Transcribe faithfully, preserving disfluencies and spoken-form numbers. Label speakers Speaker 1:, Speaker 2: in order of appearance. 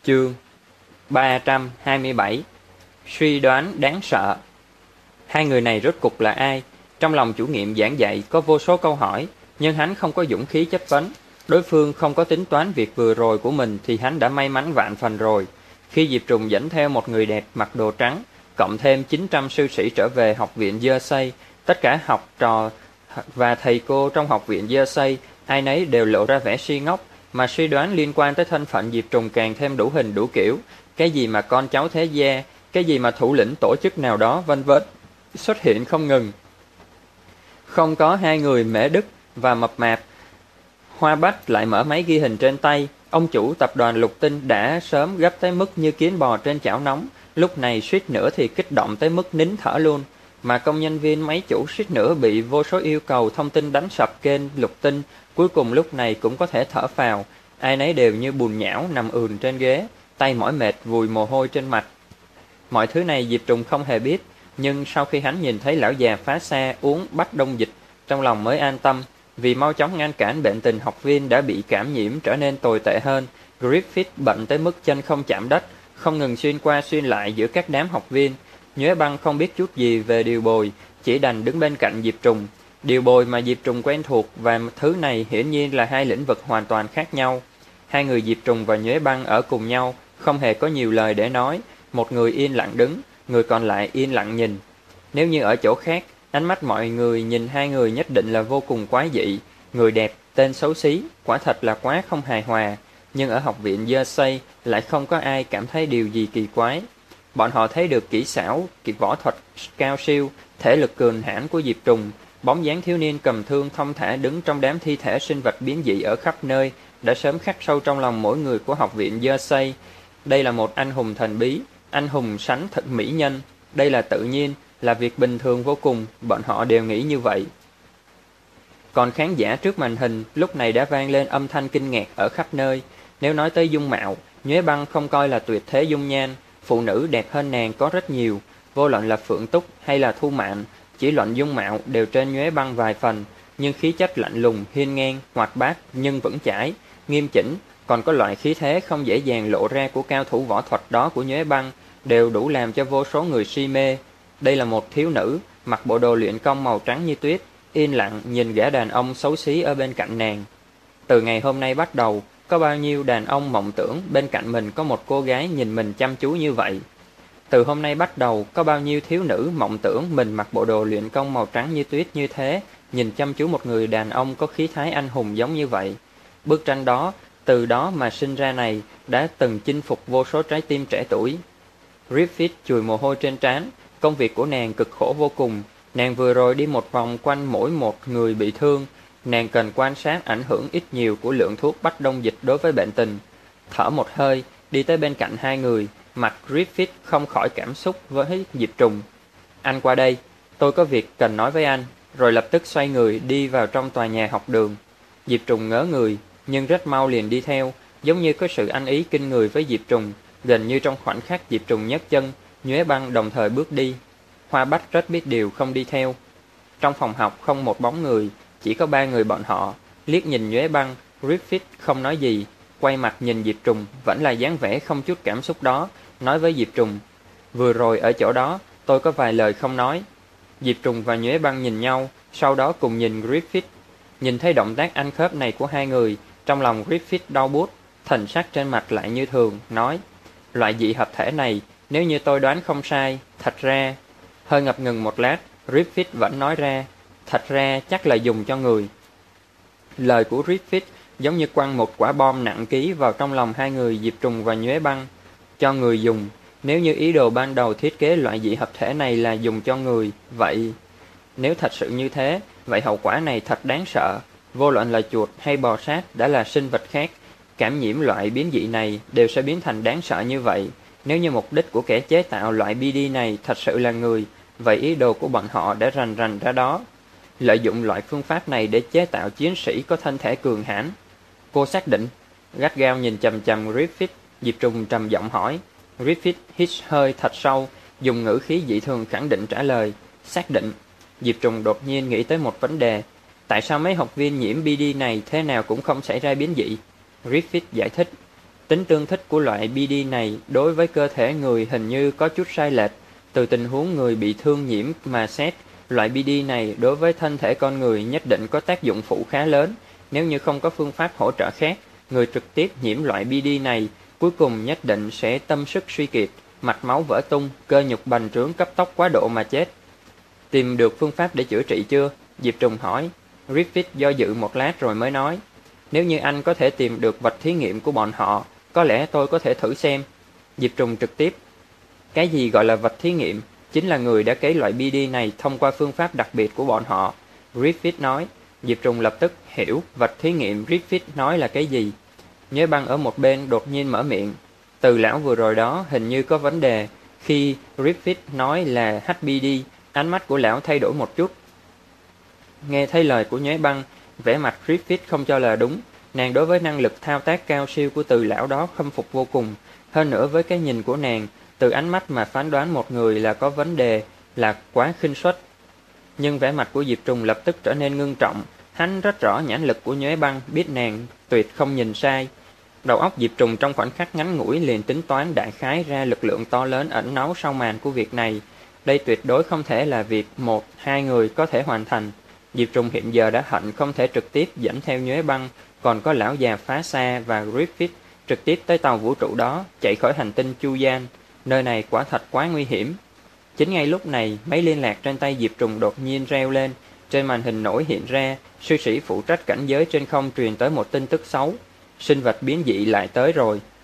Speaker 1: Chương ba trăm hai mươi bảy. Suy đoán đáng sợ. Hai người này rốt cục là ai? Trong lòng chủ nhiệm giảng dạy có vô số câu hỏi, nhưng hắn không có dũng khí chất vấn. Đối phương không có tính toán việc vừa rồi của mình thì hắn đã may mắn vạn phần rồi. Khi Diệp Trùng dẫn theo một người đẹp mặc đồ trắng, cộng thêm chín trăm sư sĩ trở về học viện Jersey, tất cả học trò và thầy cô trong học viện Jersey, ai nấy đều lộ ra vẻ si ngốc, mà suy đoán liên quan tới thân phận Diệp Trùng càng thêm đủ hình đủ kiểu. Cái gì mà con cháu thế gia, cái gì mà thủ lĩnh tổ chức nào đó, vân vân xuất hiện không ngừng. Không có hai người Mễ Đức và mập mạp, Hoa Bách lại mở máy ghi hình trên tay. Ông chủ tập đoàn Lục Tinh đã sớm gấp tới mức như kiến bò trên chảo nóng, lúc này suýt nữa thì kích động tới mức nín thở luôn. Mà công nhân viên máy chủ suýt nữa bị vô số yêu cầu thông tin đánh sập kênh Lục Tinh, cuối cùng lúc này cũng có thể thở phào. Ai nấy đều như bùn nhão nằm ườn trên ghế, tay mỏi mệt vùi mồ hôi trên mặt. Mọi thứ này Diệp Trùng không hề biết, nhưng sau khi hắn nhìn thấy lão già phá xa uống bách đông dịch, trong lòng mới an tâm. Vì mau chóng ngăn cản bệnh tình học viên đã bị cảm nhiễm trở nên tồi tệ hơn, Griffith bận tới mức chân không chạm đất, không ngừng xuyên qua xuyên lại giữa các đám học viên. Nhuế Băng không biết chút gì về điều bồi, chỉ đành đứng bên cạnh Diệp Trùng. Điều bồi mà Diệp Trùng quen thuộc và thứ này hiển nhiên là hai lĩnh vực hoàn toàn khác nhau. Hai người Diệp Trùng và Nhuế Băng ở cùng nhau, không hề có nhiều lời để nói. Một người yên lặng đứng, người còn lại yên lặng nhìn. Nếu như ở chỗ khác, ánh mắt mọi người nhìn hai người nhất định là vô cùng quái dị. Người đẹp, tên xấu xí, quả thật là quá không hài hòa. Nhưng ở học viện Jersey lại không có ai cảm thấy điều gì kỳ quái. Bọn họ thấy được kỹ xảo, kỹ võ thuật cao siêu, thể lực cường hãn của Diệp Trùng. Bóng dáng thiếu niên cầm thương thong thả đứng trong đám thi thể sinh vật biến dị ở khắp nơi đã sớm khắc sâu trong lòng mỗi người của học viện Jersey. Đây là một anh hùng thần bí, anh hùng sánh thật mỹ nhân. Đây là tự nhiên, là việc bình thường vô cùng, bọn họ đều nghĩ như vậy. Còn khán giả trước màn hình lúc này đã vang lên âm thanh kinh ngạc ở khắp nơi. Nếu nói tới dung mạo, Nhuế Băng không coi là tuyệt thế dung nhan. Phụ nữ đẹp hơn nàng có rất nhiều, vô luận là Phượng Túc hay là Thu Mạn, chỉ luận dung mạo đều trên Nhuế Băng vài phần, nhưng khí chất lạnh lùng, hiên ngang, hoạt bát nhưng vững chãi, nghiêm chỉnh, còn có loại khí thế không dễ dàng lộ ra của cao thủ võ thuật đó của Nhuế Băng, đều đủ làm cho vô số người si mê. Đây là một thiếu nữ, mặc bộ đồ luyện công màu trắng như tuyết, yên lặng nhìn gã đàn ông xấu xí ở bên cạnh nàng. Từ ngày hôm nay bắt đầu, có bao nhiêu đàn ông mộng tưởng bên cạnh mình có một cô gái nhìn mình chăm chú như vậy. Từ hôm nay bắt đầu, có bao nhiêu thiếu nữ mộng tưởng mình mặc bộ đồ luyện công màu trắng như tuyết như thế, nhìn chăm chú một người đàn ông có khí thái anh hùng giống như vậy. Bức tranh đó, từ đó mà sinh ra này, đã từng chinh phục vô số trái tim trẻ tuổi. Griffith chùi mồ hôi trên trán, công việc của nàng cực khổ vô cùng. Nàng vừa rồi đi một vòng quanh mỗi một người bị thương, nàng cần quan sát ảnh hưởng ít nhiều của lượng thuốc bách đông dịch đối với bệnh tình. Thở một hơi, đi tới bên cạnh hai người, mặt Griffith không khỏi cảm xúc với Diệp Trùng. Anh qua đây, tôi có việc cần nói với anh, rồi lập tức xoay người đi vào trong tòa nhà học đường. Diệp Trùng ngớ người, nhưng rất mau liền đi theo, giống như có sự ăn ý kinh người với Diệp Trùng. Gần như trong khoảnh khắc Diệp Trùng nhấc chân, Nhuế Băng đồng thời bước đi. Hoa Bách rất biết điều không đi theo. Trong phòng học không một bóng người, chỉ có ba người bọn họ. Liếc nhìn Nhuế Băng, Griffith không nói gì, quay mặt nhìn Diệp Trùng, vẫn là dáng vẻ không chút cảm xúc đó, nói với Diệp Trùng: vừa rồi ở chỗ đó, tôi có vài lời không nói. Diệp Trùng và Nhuế Băng nhìn nhau, sau đó cùng nhìn Griffith. Nhìn thấy động tác ăn khớp này của hai người, trong lòng Griffith đau buốt, thần sắc trên mặt lại như thường, nói: loại dị hợp thể này, nếu như tôi đoán không sai, thật ra... Hơi ngập ngừng một lát, Griffith vẫn nói ra: thật ra chắc là dùng cho người. Lời của Griffith giống như quăng một quả bom nặng ký vào trong lòng hai người Diệp Trùng và Nhuế Băng. Cho người dùng, nếu như ý đồ ban đầu thiết kế loại dị hợp thể này là dùng cho người, vậy... Nếu thật sự như thế, vậy hậu quả này thật đáng sợ. Vô luận là chuột hay bò sát đã là sinh vật khác, cảm nhiễm loại biến dị này đều sẽ biến thành đáng sợ như vậy. Nếu như mục đích của kẻ chế tạo loại bê đê này thật sự là người, vậy ý đồ của bọn họ đã rành rành ra đó. Lợi dụng loại phương pháp này để chế tạo chiến sĩ có thân thể cường hãn. Cô xác định? Gắt gao nhìn chằm chằm Griffith, Diệp Trùng trầm giọng hỏi. Griffith hít hơi thật sâu, dùng ngữ khí dị thường khẳng định trả lời: xác định. Diệp Trùng đột nhiên nghĩ tới một vấn đề: tại sao mấy học viên nhiễm bê đê này thế nào cũng không xảy ra biến dị? Griffith giải thích: Tính tương thích của loại bê đê này đối với cơ thể người hình như có chút sai lệch. Từ tình huống người bị thương nhiễm mà xét, loại bê đê này đối với thân thể con người nhất định có tác dụng phụ khá lớn. Nếu như không có phương pháp hỗ trợ khác, người trực tiếp nhiễm loại bê đê này cuối cùng nhất định sẽ tâm sức suy kiệt, mạch máu vỡ tung, cơ nhục bành trướng cấp tốc quá độ mà chết. Tìm được phương pháp để chữa trị chưa? Diệp Trùng hỏi. Griffith do dự một lát rồi mới nói. Nếu như anh có thể tìm được vật thí nghiệm của bọn họ, có lẽ tôi có thể thử xem. Diệp Trùng trực tiếp. Cái gì gọi là vật thí nghiệm? Chính là người đã cấy loại bê đê này thông qua phương pháp đặc biệt của bọn họ. Griffith nói. Diệp Trùng lập tức hiểu vật thí nghiệm Griffith nói là cái gì. Nhớ Băng ở một bên đột nhiên mở miệng. Từ lão vừa rồi đó hình như có vấn đề. Khi Griffith nói là hát bê đê, ánh mắt của lão thay đổi một chút. Nghe thấy lời của Nhuế Băng, vẻ mặt Griffith không cho là đúng. Nàng đối với năng lực thao tác cao siêu của từ lão đó khâm phục vô cùng. Hơn nữa với cái nhìn của nàng, từ ánh mắt mà phán đoán một người là có vấn đề là quá khinh suất. Nhưng vẻ mặt của Diệp Trùng lập tức trở nên ngưng trọng. Hắn rất rõ nhãn lực của Nhuế Băng, biết nàng tuyệt không nhìn sai. Đầu óc Diệp Trùng trong khoảnh khắc ngắn ngủi liền tính toán đại khái ra lực lượng to lớn ẩn náu sau màn của việc này. Đây tuyệt đối không thể là việc một, hai người có thể hoàn thành. Diệp Trùng hiện giờ đã hận không thể trực tiếp dẫn theo Nhuế Băng, còn có lão già Phá Xa và Griffith trực tiếp tới tàu vũ trụ đó, chạy khỏi hành tinh Chu Gian. Nơi này quả thật quá nguy hiểm. Chính ngay lúc này, máy liên lạc trên tay Diệp Trùng đột nhiên reo lên. Trên màn hình nổi hiện ra, sư sĩ phụ trách cảnh giới trên không truyền tới một tin tức xấu. Sinh vật biến dị lại tới rồi.